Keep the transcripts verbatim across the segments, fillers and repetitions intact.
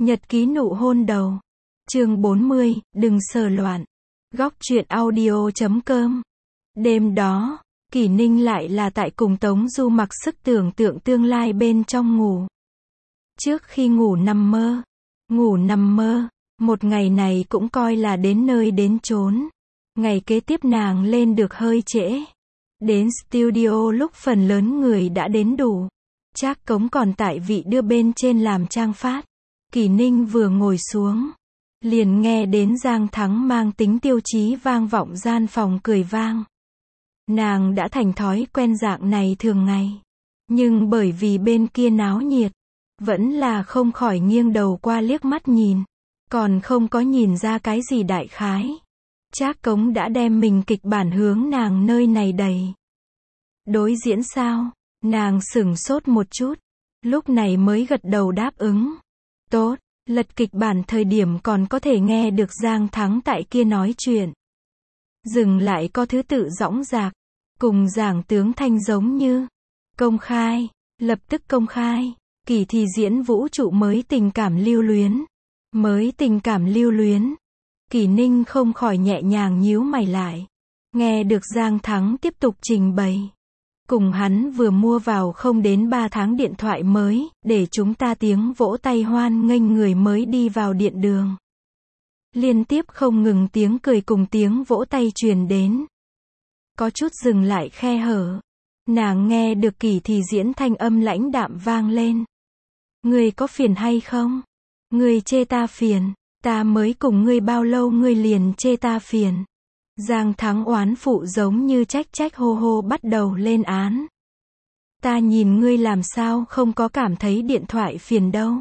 Nhật ký nụ hôn đầu. Chương bốn mươi, đừng sờ loạn. Góc truyện audio chấm com. Đêm đó, Kỷ Ninh lại là tại cùng Tống Du mặc sức tưởng tượng tương lai bên trong ngủ. Trước khi ngủ nằm mơ, ngủ nằm mơ, một ngày này cũng coi là đến nơi đến chốn. Ngày kế tiếp nàng lên được hơi trễ. Đến studio lúc phần lớn người đã đến đủ. Trác Cống còn tại vị đưa bên trên làm trang phát. Kỷ Ninh vừa ngồi xuống, liền nghe đến Giang Thắng mang tính tiêu chí vang vọng gian phòng cười vang. Nàng đã thành thói quen dạng này thường ngày. Nhưng bởi vì bên kia náo nhiệt, vẫn là không khỏi nghiêng đầu qua liếc mắt nhìn. Còn không có nhìn ra cái gì đại khái. Trác Cống đã đem mình kịch bản hướng nàng nơi này đẩy. Đối diễn sao? Nàng sửng sốt một chút. Lúc này mới gật đầu đáp ứng. Tốt, lật kịch bản thời điểm còn có thể nghe được Giang Thắng tại kia nói chuyện. Dừng lại có thứ tự dõng dạc, cùng giảng tướng thanh giống như. Công khai, lập tức công khai. Kỳ thi diễn vũ trụ mới tình cảm lưu luyến. Mới tình cảm lưu luyến. Kỷ Ninh không khỏi nhẹ nhàng nhíu mày lại. Nghe được Giang Thắng tiếp tục trình bày. Cùng hắn vừa mua vào không đến ba tháng điện thoại mới, để chúng ta tiếng vỗ tay hoan nghênh người mới đi vào điện đường. Liên tiếp không ngừng tiếng cười cùng tiếng vỗ tay truyền đến. Có chút dừng lại khe hở. Nàng nghe được Kỷ thì diễn thanh âm lãnh đạm vang lên. Ngươi có phiền hay không? Ngươi chê ta phiền, ta mới cùng ngươi bao lâu ngươi liền chê ta phiền. Giang Thắng oán phụ giống như trách trách hô hô bắt đầu lên án. Ta nhìn ngươi làm sao không có cảm thấy điện thoại phiền đâu.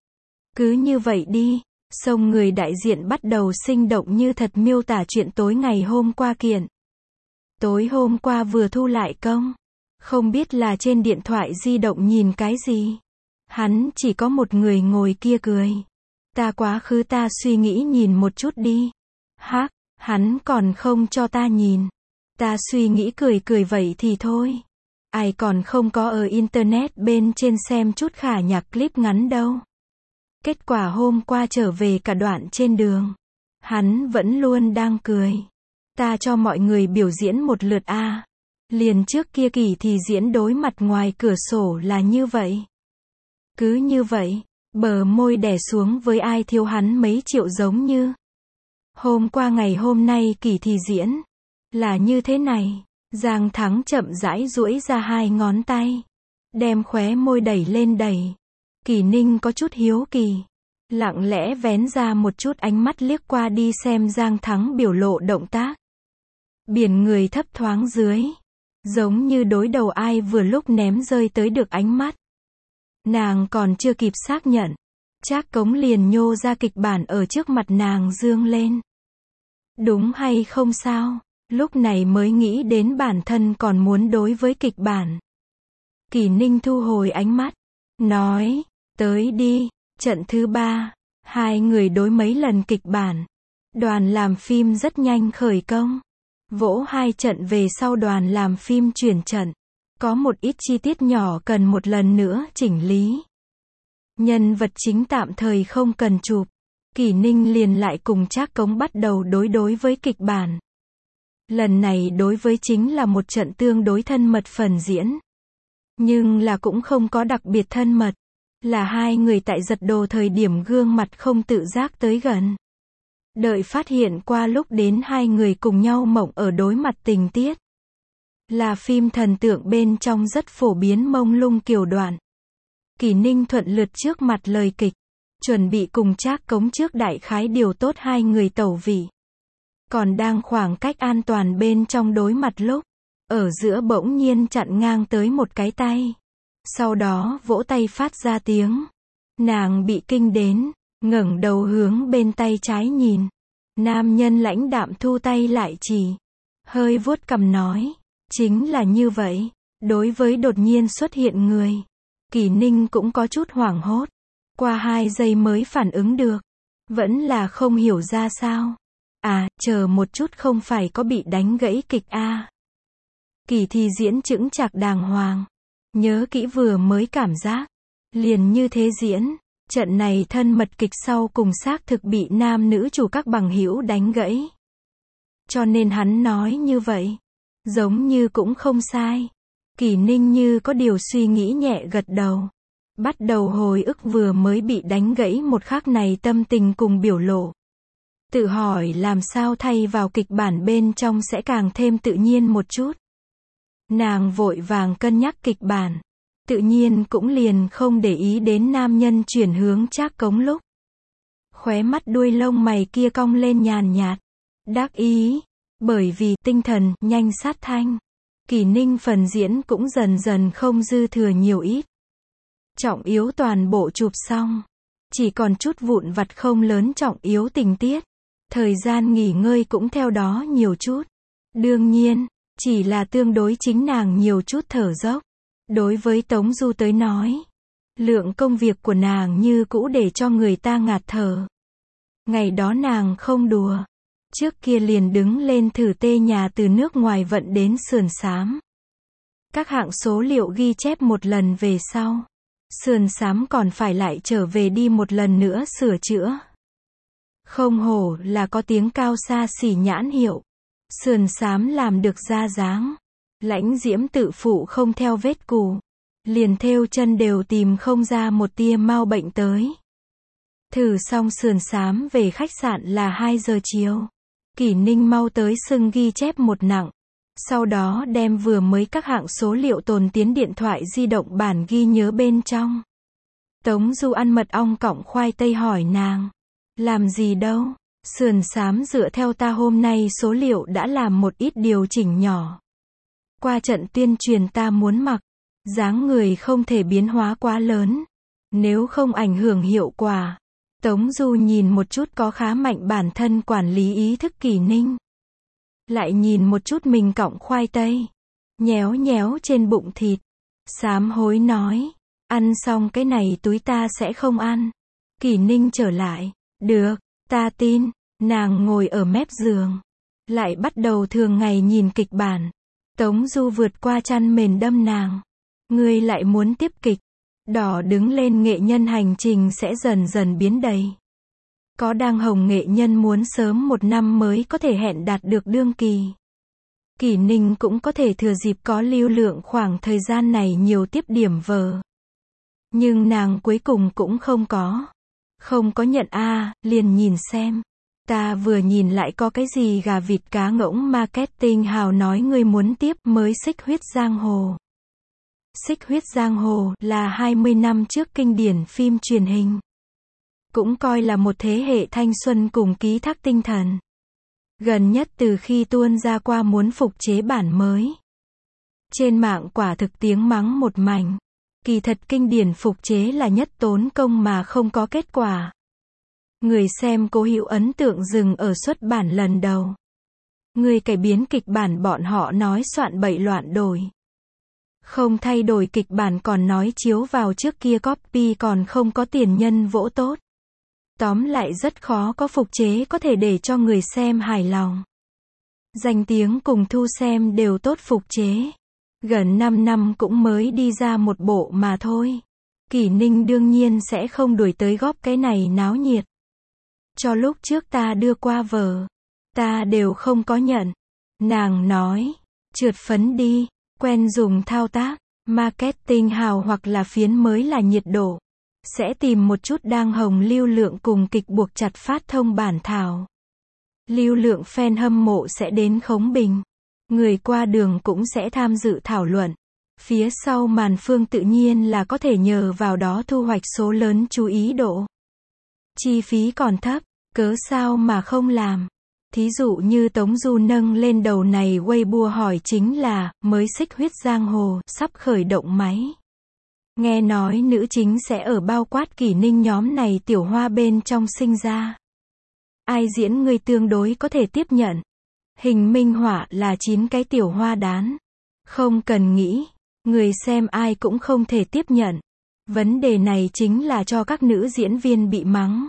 Cứ như vậy đi. Xong người đại diện bắt đầu sinh động như thật miêu tả chuyện tối ngày hôm qua kiện. Tối hôm qua vừa thu lại công. Không biết là trên điện thoại di động nhìn cái gì. Hắn chỉ có một người ngồi kia cười. Ta quá khứ ta suy nghĩ nhìn một chút đi. Hắc. Hắn còn không cho ta nhìn. Ta suy nghĩ cười cười vậy thì thôi. Ai còn không có ở internet bên trên xem chút khả nhạc clip ngắn đâu. Kết quả hôm qua trở về cả đoạn trên đường. Hắn vẫn luôn đang cười. Ta cho mọi người biểu diễn một lượt a. À. Liền trước kia Kỳ thì diễn đối mặt ngoài cửa sổ là như vậy. Cứ như vậy, bờ môi đè xuống với ai thiếu hắn mấy triệu giống như. Hôm qua ngày hôm nay Kỳ thì diễn. Là như thế này. Giang Thắng chậm rãi duỗi ra hai ngón tay. Đem khóe môi đẩy lên đẩy. Kỷ Ninh có chút hiếu kỳ. Lặng lẽ vén ra một chút ánh mắt liếc qua đi xem Giang Thắng biểu lộ động tác. Biển người thấp thoáng dưới. Giống như đối đầu ai vừa lúc ném rơi tới được ánh mắt. Nàng còn chưa kịp xác nhận. Trác Cống liền nhô ra kịch bản ở trước mặt nàng dương lên. Đúng hay không sao? Lúc này mới nghĩ đến bản thân còn muốn đối với kịch bản. Kỷ Ninh thu hồi ánh mắt. Nói, tới đi, trận thứ ba. Hai người đối mấy lần kịch bản. Đoàn làm phim rất nhanh khởi công. Vỗ hai trận về sau đoàn làm phim chuyển trận. Có một ít chi tiết nhỏ cần một lần nữa chỉnh lý. Nhân vật chính tạm thời không cần chụp. Kỷ Ninh liền lại cùng Trác Cống bắt đầu đối đối với kịch bản. Lần này đối với chính là một trận tương đối thân mật phần diễn. Nhưng là cũng không có đặc biệt thân mật. Là hai người tại giật đồ thời điểm gương mặt không tự giác tới gần. Đợi phát hiện qua lúc đến hai người cùng nhau mộng ở đối mặt tình tiết. Là phim thần tượng bên trong rất phổ biến mông lung kiểu đoạn. Kỷ Ninh thuận lượt trước mặt lời kịch. Chuẩn bị cùng Trác Cống trước đại khái điều tốt hai người tẩu vị. Còn đang khoảng cách an toàn bên trong đối mặt lúc. Ở giữa bỗng nhiên chặn ngang tới một cái tay. Sau đó vỗ tay phát ra tiếng. Nàng bị kinh đến. Ngẩng đầu hướng bên tay trái nhìn. Nam nhân lãnh đạm thu tay lại chỉ. Hơi vuốt cằm nói. Chính là như vậy. Đối với đột nhiên xuất hiện người. Kỷ Ninh cũng có chút hoảng hốt. Qua hai giây mới phản ứng được. Vẫn là không hiểu ra sao. À, chờ một chút không phải có bị đánh gãy kịch a. À. Kỳ thì diễn chững chạc đàng hoàng. Nhớ kỹ vừa mới cảm giác. Liền như thế diễn. Trận này thân mật kịch sau cùng xác thực bị nam nữ chủ các bằng hữu đánh gãy. Cho nên hắn nói như vậy. Giống như cũng không sai. Kỷ Ninh như có điều suy nghĩ nhẹ gật đầu. Bắt đầu hồi ức vừa mới bị đánh gãy một khắc này tâm tình cùng biểu lộ. Tự hỏi làm sao thay vào kịch bản bên trong sẽ càng thêm tự nhiên một chút. Nàng vội vàng cân nhắc kịch bản. Tự nhiên cũng liền không để ý đến nam nhân chuyển hướng Trác Cống lúc. Khóe mắt đuôi lông mày kia cong lên nhàn nhạt. Đắc ý. Bởi vì tinh thần nhanh sát thanh. Kỷ Ninh phần diễn cũng dần dần không dư thừa nhiều ít. Trọng yếu toàn bộ chụp xong. Chỉ còn chút vụn vặt không lớn trọng yếu tình tiết. Thời gian nghỉ ngơi cũng theo đó nhiều chút. Đương nhiên, chỉ là tương đối chính nàng nhiều chút thở dốc. Đối với Tống Du tới nói, lượng công việc của nàng như cũ để cho người ta ngạt thở. Ngày đó nàng không đùa. Trước kia liền đứng lên thử tê nhà từ nước ngoài vận đến sườn xám. Các hạng số liệu ghi chép một lần về sau. Sườn xám còn phải lại trở về đi một lần nữa sửa chữa. Không hổ là có tiếng cao xa xỉ nhãn hiệu. Sườn xám làm được ra dáng. Lãnh Diễm tự phụ không theo vết cù. Liền thêu chân đều tìm không ra một tia mau bệnh tới. Thử xong sườn xám về khách sạn là hai giờ chiều. Kỷ Ninh mau tới sưng ghi chép một nặng. Sau đó đem vừa mới các hạng số liệu tồn tiến điện thoại di động bản ghi nhớ bên trong. Tống Du ăn mật ong cọng khoai tây hỏi nàng. Làm gì đâu, sườn xám dựa theo ta hôm nay số liệu đã làm một ít điều chỉnh nhỏ. Qua trận tuyên truyền ta muốn mặc, dáng người không thể biến hóa quá lớn. Nếu không ảnh hưởng hiệu quả. Tống Du nhìn một chút có khá mạnh bản thân quản lý ý thức Kỷ Ninh. Lại nhìn một chút mình cọng khoai tây. Nhéo nhéo trên bụng thịt. Sám hối nói. Ăn xong cái này túi ta sẽ không ăn. Kỷ Ninh trở lại. Được, ta tin. Nàng ngồi ở mép giường. Lại bắt đầu thường ngày nhìn kịch bản. Tống Du vượt qua chăn mền đâm nàng. Ngươi lại muốn tiếp kịch. Đỏ đứng lên nghệ nhân hành trình sẽ dần dần biến đầy. Có đang hồng nghệ nhân muốn sớm một năm mới có thể hẹn đạt được đương kỳ. Kỷ Ninh cũng có thể thừa dịp có lưu lượng khoảng thời gian này nhiều tiếp điểm vờ. Nhưng nàng cuối cùng cũng không có. Không có nhận a à, liền nhìn xem. Ta vừa nhìn lại có cái gì gà vịt cá ngỗng marketing hào nói ngươi muốn tiếp mới Xích Huyết Giang Hồ. Xích Huyết Giang Hồ là hai mươi năm trước kinh điển phim truyền hình. Cũng coi là một thế hệ thanh xuân cùng ký thác tinh thần. Gần nhất từ khi tuôn ra qua muốn phục chế bản mới. Trên mạng quả thực tiếng mắng một mảnh. Kỳ thật kinh điển phục chế là nhất tốn công mà không có kết quả. Người xem cố hữu ấn tượng dừng ở xuất bản lần đầu. Người cải biến kịch bản bọn họ nói soạn bậy loạn đổi. Không thay đổi kịch bản còn nói chiếu vào trước kia copy còn không có tiền nhân vỗ tốt. Tóm lại rất khó có phục chế có thể để cho người xem hài lòng. Danh tiếng cùng thu xem đều tốt phục chế. Gần năm năm cũng mới đi ra một bộ mà thôi. Kỷ Ninh đương nhiên sẽ không đuổi tới góp cái này náo nhiệt. Cho lúc trước ta đưa qua vở. Ta đều không có nhận. Nàng nói. Trượt phấn đi. Quen dùng thao tác. Marketing hào hoặc là phiến mới là nhiệt độ. Sẽ tìm một chút đang hồng lưu lượng cùng kịch buộc chặt phát thông bản thảo. Lưu lượng fan hâm mộ sẽ đến khống bình. Người qua đường cũng sẽ tham dự thảo luận. Phía sau màn phương tự nhiên là có thể nhờ vào đó thu hoạch số lớn chú ý độ. Chi phí còn thấp, cớ sao mà không làm. Thí dụ như Tống Du nâng lên đầu này Weibo hỏi chính là, mới Xích Huyết Giang Hồ, sắp khởi động máy. Nghe nói nữ chính sẽ ở bao quát Kỷ Ninh nhóm này tiểu hoa bên trong sinh ra. Ai diễn người tương đối có thể tiếp nhận. Hình minh họa là chín cái tiểu hoa đán. Không cần nghĩ. Người xem ai cũng không thể tiếp nhận. Vấn đề này chính là cho các nữ diễn viên bị mắng.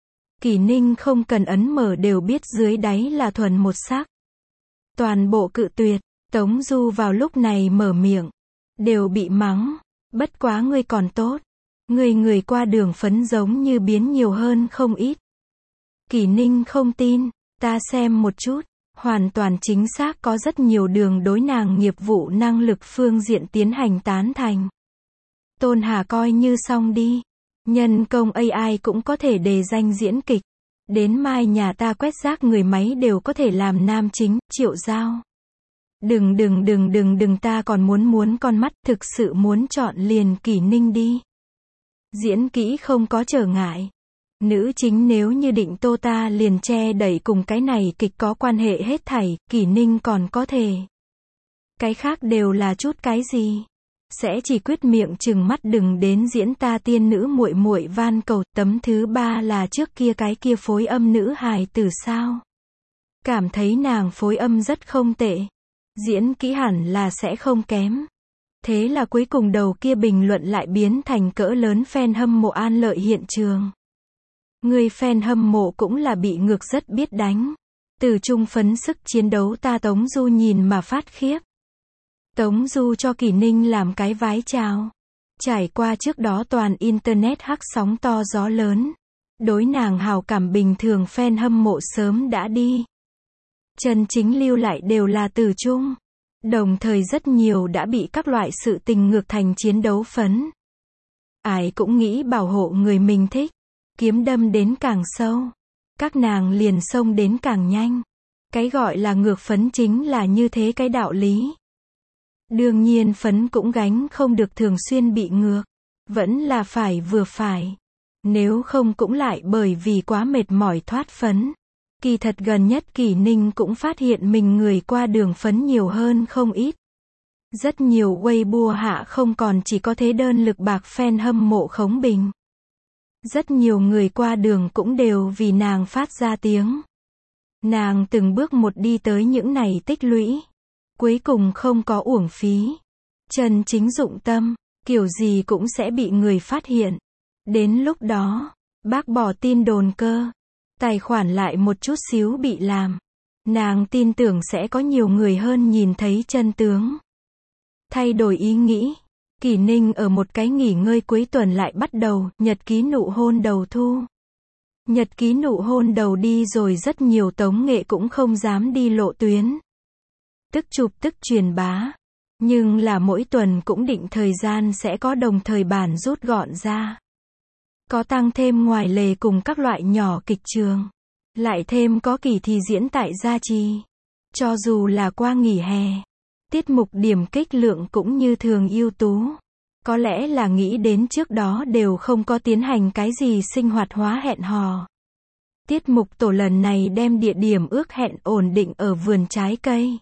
Kỷ Ninh không cần ấn mở đều biết dưới đáy là thuần một sắc. Toàn bộ cự tuyệt. Tống Du vào lúc này mở miệng. Đều bị mắng. Bất quá ngươi còn tốt. Người người qua đường phấn giống như biến nhiều hơn không ít. Kỷ Ninh không tin, ta xem một chút, hoàn toàn chính xác có rất nhiều đường đối nàng nghiệp vụ năng lực phương diện tiến hành tán thành. Tôn Hà coi như xong đi. Nhân công a i cũng có thể đề danh diễn kịch. Đến mai nhà ta quét rác người máy đều có thể làm nam chính, Triệu Giao. Đừng đừng đừng đừng đừng ta còn muốn muốn con mắt, thực sự muốn chọn liền Kỷ Ninh đi. Diễn kỹ không có trở ngại. Nữ chính nếu như định tô ta liền che đẩy cùng cái này kịch có quan hệ hết thảy, Kỷ Ninh còn có thể. Cái khác đều là chút cái gì. Sẽ chỉ quyết miệng chừng mắt đừng đến diễn ta tiên nữ muội muội van cầu. Tấm thứ ba là trước kia cái kia phối âm nữ hài tử sao. Cảm thấy nàng phối âm rất không tệ. Diễn kỹ hẳn là sẽ không kém. Thế là cuối cùng đầu kia bình luận lại biến thành cỡ lớn fan hâm mộ An Lợi hiện trường. Người fan hâm mộ cũng là bị ngược rất biết đánh. Từ trung phấn sức chiến đấu ta Tống Du nhìn mà phát khiếp. Tống Du cho Kỷ Ninh làm cái vái chào. Trải qua trước đó toàn internet hắc sóng to gió lớn. Đối nàng hào cảm bình thường fan hâm mộ sớm đã đi. Chân chính lưu lại đều là từ trung. Đồng thời rất nhiều đã bị các loại sự tình ngược thành chiến đấu phấn. Ai cũng nghĩ bảo hộ người mình thích. Kiếm đâm đến càng sâu. Các nàng liền xông đến càng nhanh. Cái gọi là ngược phấn chính là như thế cái đạo lý. Đương nhiên phấn cũng gánh không được thường xuyên bị ngược. Vẫn là phải vừa phải. Nếu không cũng lại bởi vì quá mệt mỏi thoát phấn. Kỳ thật gần nhất Kỷ Ninh cũng phát hiện mình người qua đường phấn nhiều hơn không ít. Rất nhiều Weibo hạ không còn chỉ có thế đơn lực bạc fan hâm mộ khống bình. Rất nhiều người qua đường cũng đều vì nàng phát ra tiếng. Nàng từng bước một đi tới những này tích lũy. Cuối cùng không có uổng phí. Chân chính dụng tâm, kiểu gì cũng sẽ bị người phát hiện. Đến lúc đó, bác bỏ tin đồn cơ. Tài khoản lại một chút xíu bị làm. Nàng tin tưởng sẽ có nhiều người hơn nhìn thấy chân tướng. Thay đổi ý nghĩ. Kỷ Ninh ở một cái nghỉ ngơi cuối tuần lại bắt đầu nhật ký nụ hôn đầu thu. Nhật ký nụ hôn đầu đi rồi rất nhiều tống nghệ cũng không dám đi lộ tuyến. Tức chụp tức truyền bá. Nhưng là mỗi tuần cũng định thời gian sẽ có đồng thời bản rút gọn ra. Có tăng thêm ngoài lề cùng các loại nhỏ kịch trường. Lại thêm có kỳ thi diễn tại Gia Trì. Cho dù là qua nghỉ hè. Tiết mục điểm kích lượng cũng như thường ưu tú. Có lẽ là nghĩ đến trước đó đều không có tiến hành cái gì sinh hoạt hóa hẹn hò. Tiết mục tổ lần này đem địa điểm ước hẹn ổn định ở vườn trái cây.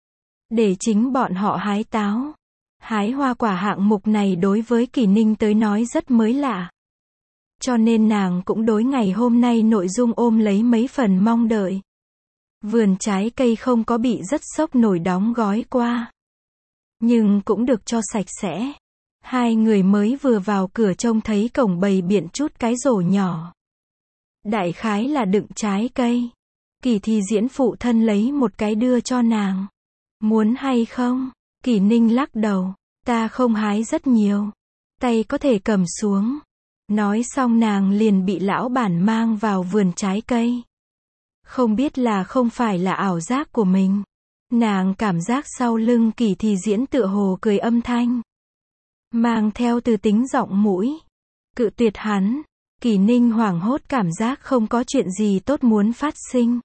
Để chính bọn họ hái táo. Hái hoa quả hạng mục này đối với Kỷ Ninh tới nói rất mới lạ. Cho nên nàng cũng đối ngày hôm nay nội dung ôm lấy mấy phần mong đợi. Vườn trái cây không có bị rất sốc nổi đóng gói qua. Nhưng cũng được cho sạch sẽ. Hai người mới vừa vào cửa trông thấy cổng bày biện chút cái rổ nhỏ. Đại khái là đựng trái cây. Kỳ thi diễn phụ thân lấy một cái đưa cho nàng. Muốn hay không? Kỷ Ninh lắc đầu. Ta không hái rất nhiều. Tay có thể cầm xuống. Nói xong nàng liền bị lão bản mang vào vườn trái cây. Không biết là không phải là ảo giác của mình. Nàng cảm giác sau lưng Kỳ thi diễn tựa hồ cười âm thanh. Mang theo từ tính giọng mũi. Cự tuyệt hắn. Kỷ Ninh hoảng hốt cảm giác không có chuyện gì tốt muốn phát sinh.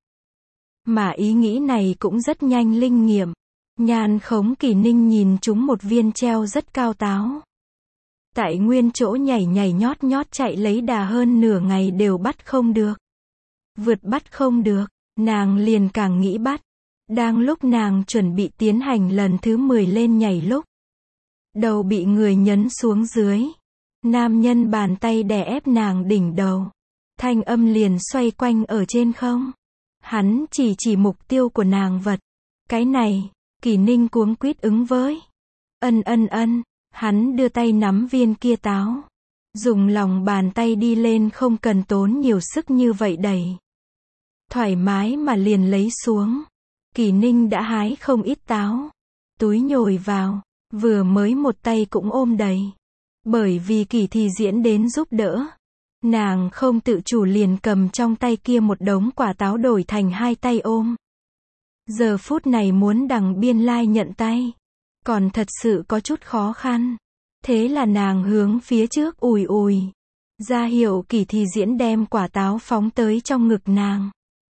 Mà ý nghĩ này cũng rất nhanh linh nghiệm. Nhan khống Kỷ Ninh nhìn chúng một viên treo rất cao táo. Tại nguyên chỗ nhảy nhảy nhót nhót chạy lấy đà hơn nửa ngày đều bắt không được. Vượt bắt không được, nàng liền càng nghĩ bắt. Đang lúc nàng chuẩn bị tiến hành lần thứ mười lên nhảy lúc. Đầu bị người nhấn xuống dưới. Nam nhân bàn tay đè ép nàng đỉnh đầu. Thanh âm liền xoay quanh ở trên không. Hắn chỉ chỉ mục tiêu của nàng vật. Cái này, Kỷ Ninh cuống quýt ứng với. Ân ân ân, hắn đưa tay nắm viên kia táo. Dùng lòng bàn tay đi lên không cần tốn nhiều sức như vậy đẩy. Thoải mái mà liền lấy xuống. Kỷ Ninh đã hái không ít táo. Túi nhồi vào, vừa mới một tay cũng ôm đầy. Bởi vì Kỷ Thị Diễn đến giúp đỡ, nàng không tự chủ liền cầm trong tay kia một đống quả táo đổi thành hai tay ôm. Giờ phút này muốn đằng biên lai nhận tay, còn thật sự có chút khó khăn. Thế là nàng hướng phía trước ùi ùi, ra hiệu Kỷ Thị Diễn đem quả táo phóng tới trong ngực nàng.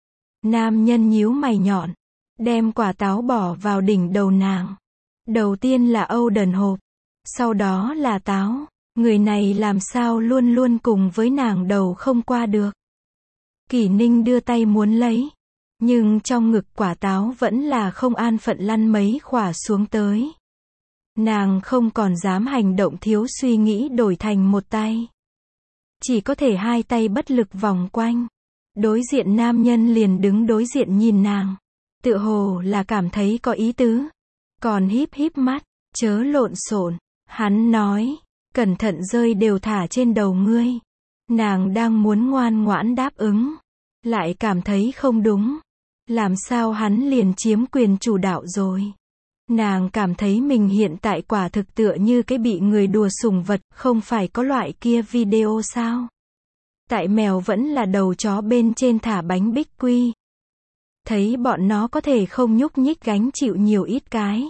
Nam nhân nhíu mày nhọn, đem quả táo bỏ vào đỉnh đầu nàng. Đầu tiên là Âu đần hộp, sau đó là táo. Người này làm sao luôn luôn cùng với nàng đầu không qua được. Kỷ Ninh đưa tay muốn lấy, nhưng trong ngực quả táo vẫn là không an phận lăn mấy khỏa xuống tới. Nàng không còn dám hành động thiếu suy nghĩ đổi thành một tay. Chỉ có thể hai tay bất lực vòng quanh. Đối diện nam nhân liền đứng đối diện nhìn nàng. Tựa hồ là cảm thấy có ý tứ. Còn híp híp mắt, chớ lộn xộn. Hắn nói, cẩn thận rơi đều thả trên đầu ngươi. Nàng đang muốn ngoan ngoãn đáp ứng, lại cảm thấy không đúng. Làm sao hắn liền chiếm quyền chủ đạo rồi. Nàng cảm thấy mình hiện tại quả thực tựa như cái bị người đùa sủng vật, không phải có loại kia video sao? Tại mèo vẫn là đầu chó bên trên thả bánh bích quy. Thấy bọn nó có thể không nhúc nhích gánh chịu nhiều ít cái.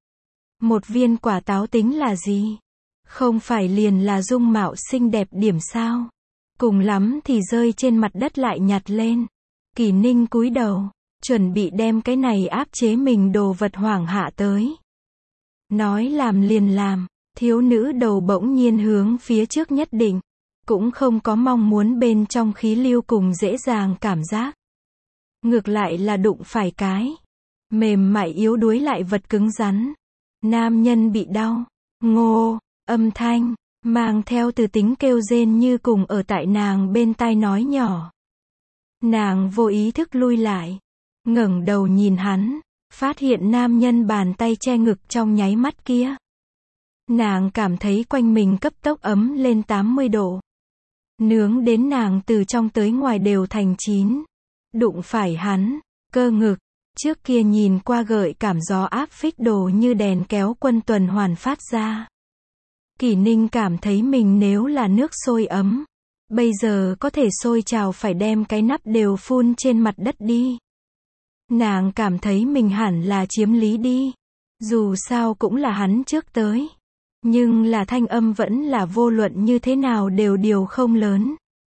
Một viên quả táo tính là gì? Không phải liền là dung mạo xinh đẹp điểm sao? Cùng lắm thì rơi trên mặt đất lại nhặt lên. Kỷ Ninh cúi đầu, chuẩn bị đem cái này áp chế mình đồ vật hoảng hạ tới. Nói làm liền làm, thiếu nữ đầu bỗng nhiên hướng phía trước nhất định. Cũng không có mong muốn bên trong khí lưu cùng dễ dàng cảm giác. Ngược lại là đụng phải cái mềm mại yếu đuối lại vật cứng rắn. Nam nhân bị đau, ngô, âm thanh, mang theo từ tính kêu rên như cùng ở tại nàng bên tai nói nhỏ. Nàng vô ý thức lui lại, ngẩng đầu nhìn hắn, phát hiện nam nhân bàn tay che ngực trong nháy mắt kia. Nàng cảm thấy quanh mình cấp tốc ấm lên tám mươi độ. Nướng đến nàng từ trong tới ngoài đều thành chín. Đụng phải hắn, cơ ngực, trước kia nhìn qua gợi cảm gió áp phích đồ như đèn kéo quân tuần hoàn phát ra. Kỷ Ninh cảm thấy mình nếu là nước sôi ấm, bây giờ có thể sôi trào phải đem cái nắp đều phun trên mặt đất đi. Nàng cảm thấy mình hẳn là chiếm lý đi. Dù sao cũng là hắn trước tới. Nhưng là thanh âm vẫn là vô luận như thế nào đều điều không lớn.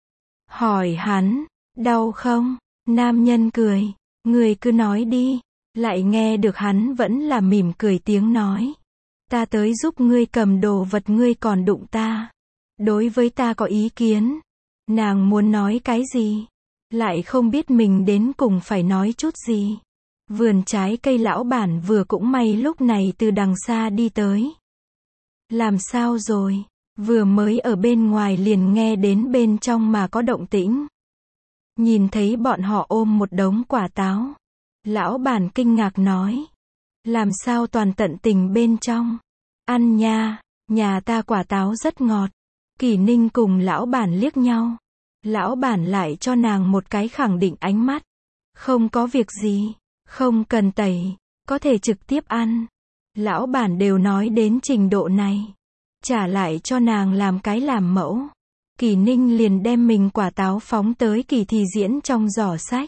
Hỏi hắn, đau không? Nam nhân cười, người cứ nói đi. Lại nghe được hắn vẫn là mỉm cười tiếng nói. Ta tới giúp ngươi cầm đồ vật ngươi còn đụng ta. Đối với ta có ý kiến. Nàng muốn nói cái gì? Lại không biết mình đến cùng phải nói chút gì. Vườn trái cây lão bản vừa cũng may lúc này từ đằng xa đi tới. Làm sao rồi? Vừa mới ở bên ngoài liền nghe đến bên trong mà có động tĩnh. Nhìn thấy bọn họ ôm một đống quả táo. Lão bản kinh ngạc nói. Làm sao toàn tận tình bên trong? Ăn nha, nhà ta quả táo rất ngọt. Kỷ Ninh cùng lão bản liếc nhau. Lão bản lại cho nàng một cái khẳng định ánh mắt. Không có việc gì, không cần tẩy, có thể trực tiếp ăn. Lão bản đều nói đến trình độ này. Trả lại cho nàng làm cái làm mẫu. Kỷ Ninh liền đem mình quả táo phóng tới Kỷ Thị Diễn trong giỏ sách.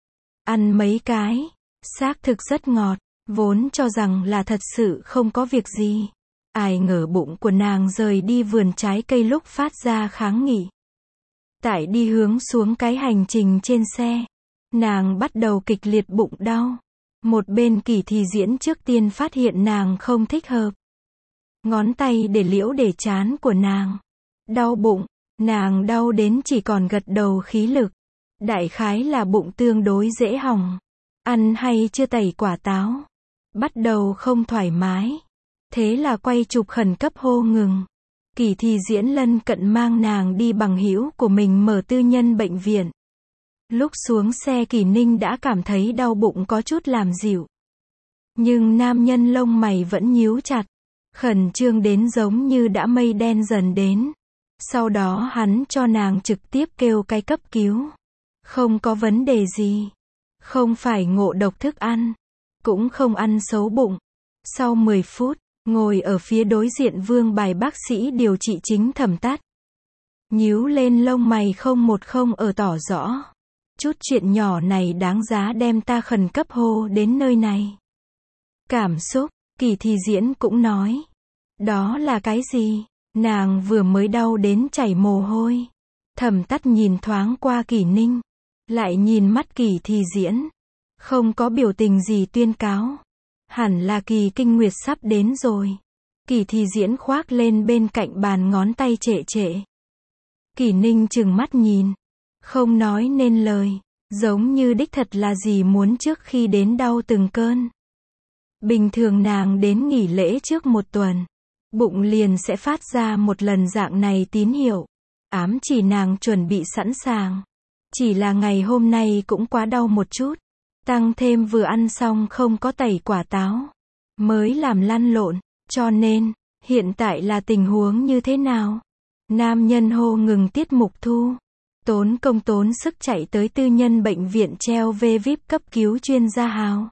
Ăn mấy cái, xác thực rất ngọt, vốn cho rằng là thật sự không có việc gì. Ai ngờ bụng của nàng rời đi vườn trái cây lúc phát ra kháng nghị. Tại đi hướng xuống cái hành trình trên xe, nàng bắt đầu kịch liệt bụng đau. Một bên Kỷ Thị Diễn trước tiên phát hiện nàng không thích hợp. Ngón tay để liễu để trán của nàng. Đau bụng, nàng đau đến chỉ còn gật đầu khí lực. Đại khái là bụng tương đối dễ hỏng. Ăn hay chưa tẩy quả táo. Bắt đầu không thoải mái. Thế là quay chụp khẩn cấp hô ngừng. Kỷ Thị Diễn lân cận mang nàng đi bằng hữu của mình mở tư nhân bệnh viện. Lúc xuống xe Kỷ Ninh đã cảm thấy đau bụng có chút làm dịu. Nhưng nam nhân lông mày vẫn nhíu chặt. Khẩn trương đến giống như đã mây đen dần đến. Sau đó hắn cho nàng trực tiếp kêu cái cấp cứu. Không có vấn đề gì. Không phải ngộ độc thức ăn. Cũng không ăn xấu bụng. Sau mười phút, Ngồi ở phía đối diện vương bài bác sĩ điều trị chính thẩm tắt. Nhíu lên lông mày không một không ở tỏ rõ. Chút chuyện nhỏ này đáng giá đem ta khẩn cấp hô đến nơi này. Cảm xúc, Kỳ Thi Diễn cũng nói. Đó là cái gì? Nàng vừa mới đau đến chảy mồ hôi. Thẩm tắt nhìn thoáng qua Kỳ Ninh. Lại nhìn mắt Kỳ Thi Diễn. Không có biểu tình gì tuyên cáo. Hẳn là kỳ kinh nguyệt sắp đến rồi. Kỳ Thi Diễn khoác lên bên cạnh bàn ngón tay trệ trệ. Kỳ Ninh trừng mắt nhìn. Không nói nên lời. Giống như đích thật là gì muốn trước khi đến đau từng cơn. Bình thường nàng đến nghỉ lễ trước một tuần. Bụng liền sẽ phát ra một lần dạng này tín hiệu. Ám chỉ nàng chuẩn bị sẵn sàng. Chỉ là ngày hôm nay cũng quá đau một chút. Tăng thêm vừa ăn xong không có tẩy quả táo. Mới làm lăn lộn. Cho nên, hiện tại là tình huống như thế nào? Nam nhân hô ngừng tiết mục thu. Tốn công tốn sức chạy tới tư nhân bệnh viện treo vê víp cấp cứu chuyên gia hào.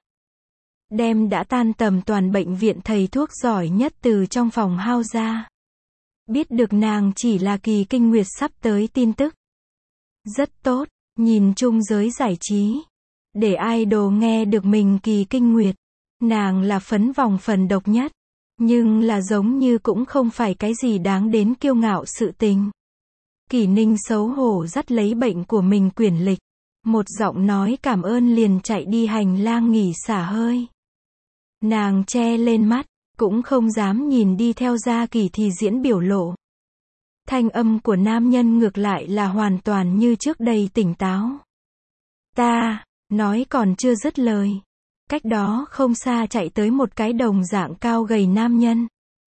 Đem đã tan tầm toàn bệnh viện thầy thuốc giỏi nhất từ trong phòng hao ra. Biết được nàng chỉ là kỳ kinh nguyệt sắp tới tin tức. Rất tốt, nhìn chung giới giải trí. Để idol nghe được mình kỳ kinh nguyệt. Nàng là phấn vòng phần độc nhất. Nhưng là giống như cũng không phải cái gì đáng đến kiêu ngạo sự tình. Kỳ Ninh xấu hổ dắt lấy bệnh của mình quyển lịch. Một giọng nói cảm ơn liền chạy đi hành lang nghỉ xả hơi. Nàng che lên mắt, cũng không dám nhìn đi theo ra Kỳ Thi Diễn biểu lộ. Thanh âm của nam nhân ngược lại là hoàn toàn như trước đây tỉnh táo. Ta, nói còn chưa dứt lời. Cách đó không xa chạy tới một cái đồng dạng cao gầy nam nhân.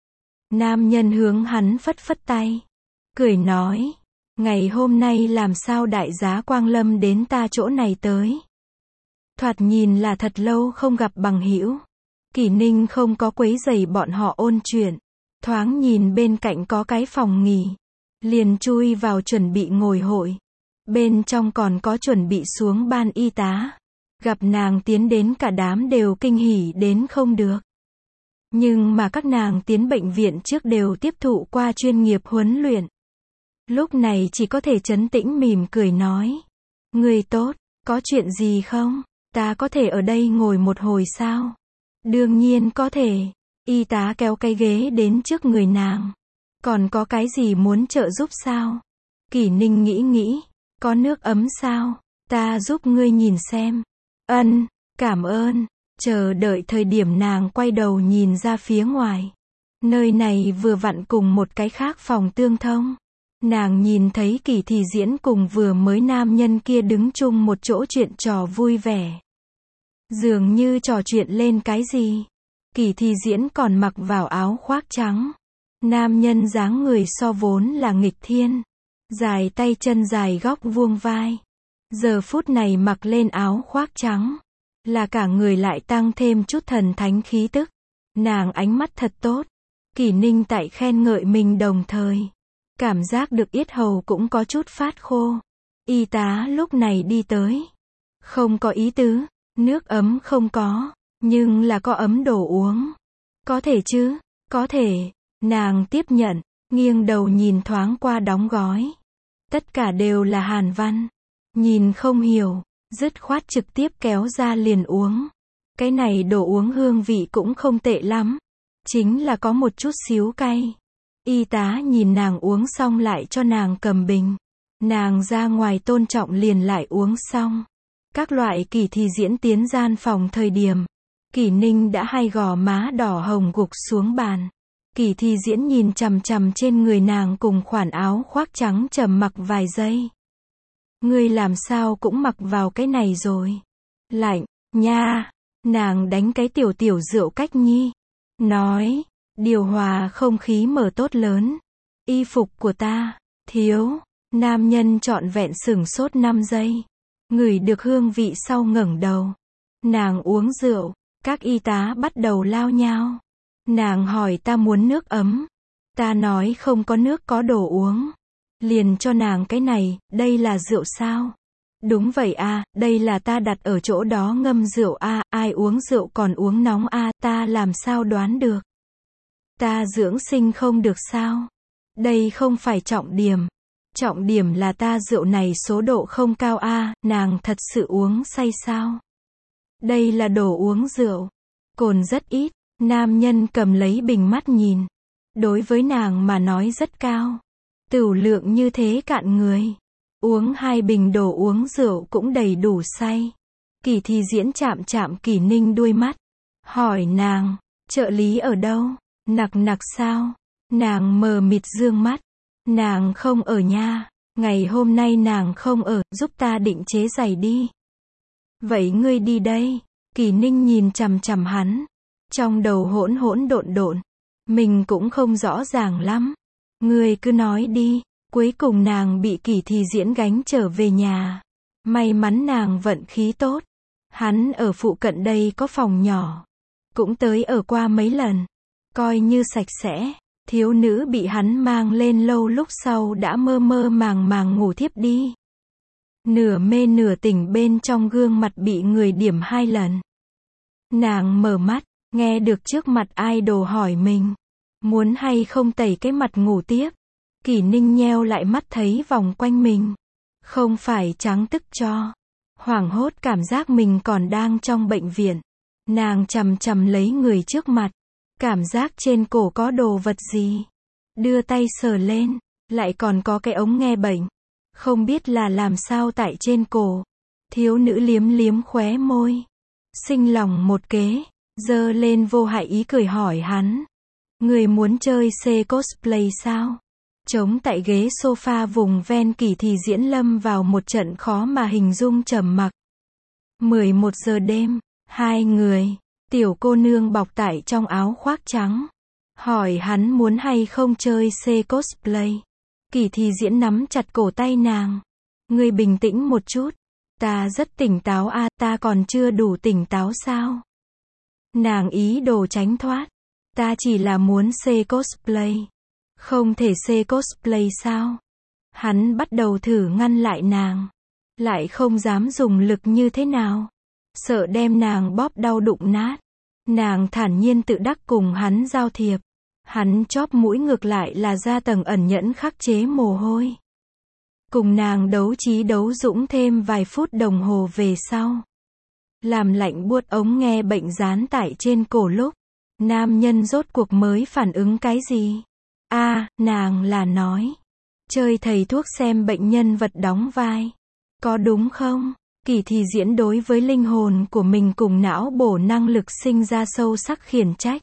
Nam nhân hướng hắn phất phất tay. Cười nói. Ngày hôm nay làm sao đại giá Quang Lâm đến ta chỗ này tới. Thoạt nhìn là thật lâu không gặp bằng hữu. Kỳ Ninh không có quấy rầy bọn họ ôn chuyện. Thoáng nhìn bên cạnh có cái phòng nghỉ. Liền chui vào chuẩn bị ngồi hội. Bên trong còn có chuẩn bị xuống ban y tá. Gặp nàng tiến đến cả đám đều kinh hỉ đến không được. Nhưng mà các nàng tiến bệnh viện trước đều tiếp thụ qua chuyên nghiệp huấn luyện. Lúc này chỉ có thể trấn tĩnh mỉm cười nói. Người tốt, có chuyện gì không? Ta có thể ở đây ngồi một hồi sao? Đương nhiên có thể. Y tá kéo cái ghế đến trước người nàng. Còn có cái gì muốn trợ giúp sao? Kỳ Ninh nghĩ nghĩ. Có nước ấm sao? Ta giúp ngươi nhìn xem. Ân, cảm ơn. Chờ đợi thời điểm nàng quay đầu nhìn ra phía ngoài. Nơi này vừa vặn cùng một cái khác phòng tương thông. Nàng nhìn thấy Kỳ Thi Diễn cùng vừa mới nam nhân kia đứng chung một chỗ chuyện trò vui vẻ. Dường như trò chuyện lên cái gì. Kỳ Thi Diễn còn mặc vào áo khoác trắng. Nam nhân dáng người so vốn là nghịch thiên. Dài tay chân dài góc vuông vai. Giờ phút này mặc lên áo khoác trắng. Là cả người lại tăng thêm chút thần thánh khí tức. Nàng ánh mắt thật tốt. Kỳ Ninh tại khen ngợi mình đồng thời. Cảm giác được yết hầu cũng có chút phát khô. Y tá lúc này đi tới. Không có ý tứ. Nước ấm không có. Nhưng là có ấm đồ uống. Có thể chứ? Có thể. Nàng tiếp nhận. Nghiêng đầu nhìn thoáng qua đóng gói. Tất cả đều là hàn văn. Nhìn không hiểu. Dứt khoát trực tiếp kéo ra liền uống. Cái này đồ uống hương vị cũng không tệ lắm. Chính là có một chút xíu cay. Y tá nhìn nàng uống xong lại cho nàng cầm bình. Nàng ra ngoài tôn trọng liền lại uống xong. Các loại Kỳ Thi Diễn tiến gian phòng thời điểm. Kỳ Ninh đã hai gò má đỏ hồng gục xuống bàn. Kỳ Thi Diễn nhìn chằm chằm trên người nàng cùng khoản áo khoác trắng trầm mặc vài giây. Ngươi làm sao cũng mặc vào cái này rồi. Lạnh, nha. Nàng đánh cái tiểu tiểu rượu cách nhi. Nói, điều hòa không khí mở tốt lớn. Y phục của ta, thiếu. Nam nhân trọn vẹn sửng sốt năm giây. Ngửi được hương vị sau ngẩng đầu. Nàng uống rượu, các y tá bắt đầu lao nhao. Nàng hỏi ta muốn nước ấm. Ta nói không có nước có đồ uống. Liền cho nàng cái này, đây là rượu sao? Đúng vậy a, đây là ta đặt ở chỗ đó ngâm rượu a, ai uống rượu còn uống nóng a, ta làm sao đoán được. Ta dưỡng sinh không được sao? Đây không phải trọng điểm. Trọng điểm là ta rượu này số độ không cao a, nàng thật sự uống say sao? Đây là đồ uống rượu. Cồn rất ít, nam nhân cầm lấy bình mắt nhìn. Đối với nàng mà nói rất cao. Tửu lượng như thế cạn người. Uống hai bình đồ uống rượu cũng đầy đủ say. Kỳ Thi Diễn chạm chạm Kỷ Ninh đuôi mắt. Hỏi nàng, trợ lý ở đâu? Nặc nặc sao? Nàng mờ mịt dương mắt. Nàng không ở nha. Ngày hôm nay nàng không ở, giúp ta định chế giày đi. Vậy ngươi đi đây. Kỷ Ninh nhìn chằm chằm hắn. Trong đầu hỗn hỗn độn độn. Mình cũng không rõ ràng lắm. Ngươi cứ nói đi. Cuối cùng nàng bị Kỳ Thi Diễn gánh trở về nhà. May mắn nàng vận khí tốt. Hắn ở phụ cận đây có phòng nhỏ. Cũng tới ở qua mấy lần. Coi như sạch sẽ. Thiếu nữ bị hắn mang lên lâu lúc sau đã mơ mơ màng màng ngủ thiếp đi. Nửa mê nửa tỉnh bên trong gương mặt bị người điểm hai lần. Nàng mở mắt, nghe được trước mặt idol hỏi mình. Muốn hay không tẩy cái mặt ngủ tiếp. Kỷ Ninh nheo lại mắt thấy vòng quanh mình. Không phải trắng tức cho. Hoảng hốt cảm giác mình còn đang trong bệnh viện. Nàng chằm chằm lấy người trước mặt. Cảm giác trên cổ có đồ vật gì. Đưa tay sờ lên. Lại còn có cái ống nghe bệnh. Không biết là làm sao tại trên cổ. Thiếu nữ liếm liếm khóe môi. Sinh lòng một kế. Giơ lên vô hại ý cười hỏi hắn. Người muốn chơi C cosplay sao? Trống tại ghế sofa vùng ven Kỳ Thi Diễn lâm vào một trận khó mà hình dung trầm mặc. mười một giờ đêm, hai người, tiểu cô nương bọc tại trong áo khoác trắng. Hỏi hắn muốn hay không chơi C cosplay. Kỳ Thi Diễn nắm chặt cổ tay nàng. Ngươi bình tĩnh một chút. Ta rất tỉnh táo a, à, ta còn chưa đủ tỉnh táo sao? Nàng ý đồ tránh thoát. Ta chỉ là muốn C cosplay. Không thể C cosplay sao? Hắn bắt đầu thử ngăn lại nàng. Lại không dám dùng lực như thế nào. Sợ đem nàng bóp đau đụng nát. Nàng thản nhiên tự đắc cùng hắn giao thiệp. Hắn chóp mũi ngược lại là ra tầng ẩn nhẫn khắc chế mồ hôi. Cùng nàng đấu trí đấu dũng thêm vài phút đồng hồ về sau. Làm lạnh buốt ống nghe bệnh dán tại trên cổ lúc. Nam nhân rốt cuộc mới phản ứng cái gì? A, à, nàng là nói. Chơi thầy thuốc xem bệnh nhân vật đóng vai. Có đúng không? Kỳ Thi Diễn đối với linh hồn của mình cùng não bổ năng lực sinh ra sâu sắc khiển trách.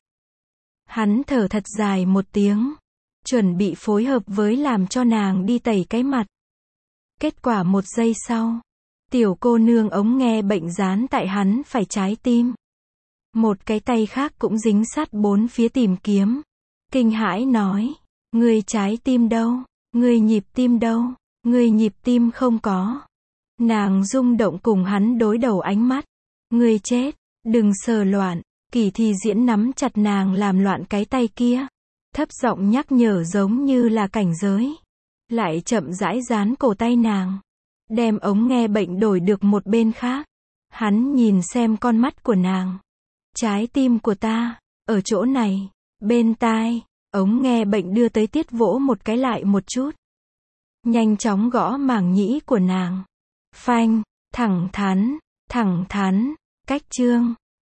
Hắn thở thật dài một tiếng. Chuẩn bị phối hợp với làm cho nàng đi tẩy cái mặt. Kết quả một giây sau. Tiểu cô nương ống nghe bệnh dán tại hắn phải trái tim. Một cái tay khác cũng dính sát bốn phía tìm kiếm. Kinh hãi nói. Ngươi trái tim đâu? Ngươi nhịp tim đâu? Ngươi nhịp tim không có. Nàng rung động cùng hắn đối đầu ánh mắt. Ngươi chết. Đừng sờ loạn. Kỳ Thi Diễn nắm chặt nàng làm loạn cái tay kia. Thấp giọng nhắc nhở giống như là cảnh giới. Lại chậm rãi dán cổ tay nàng. Đem ống nghe bệnh đổi được một bên khác. Hắn nhìn xem con mắt của nàng. Trái tim của ta. Ở chỗ này. Bên tai. Ống nghe bệnh đưa tới tiết vỗ một cái lại một chút. Nhanh chóng gõ màng nhĩ của nàng. Phanh. Thẳng thắn. Thẳng thắn. Cách chương.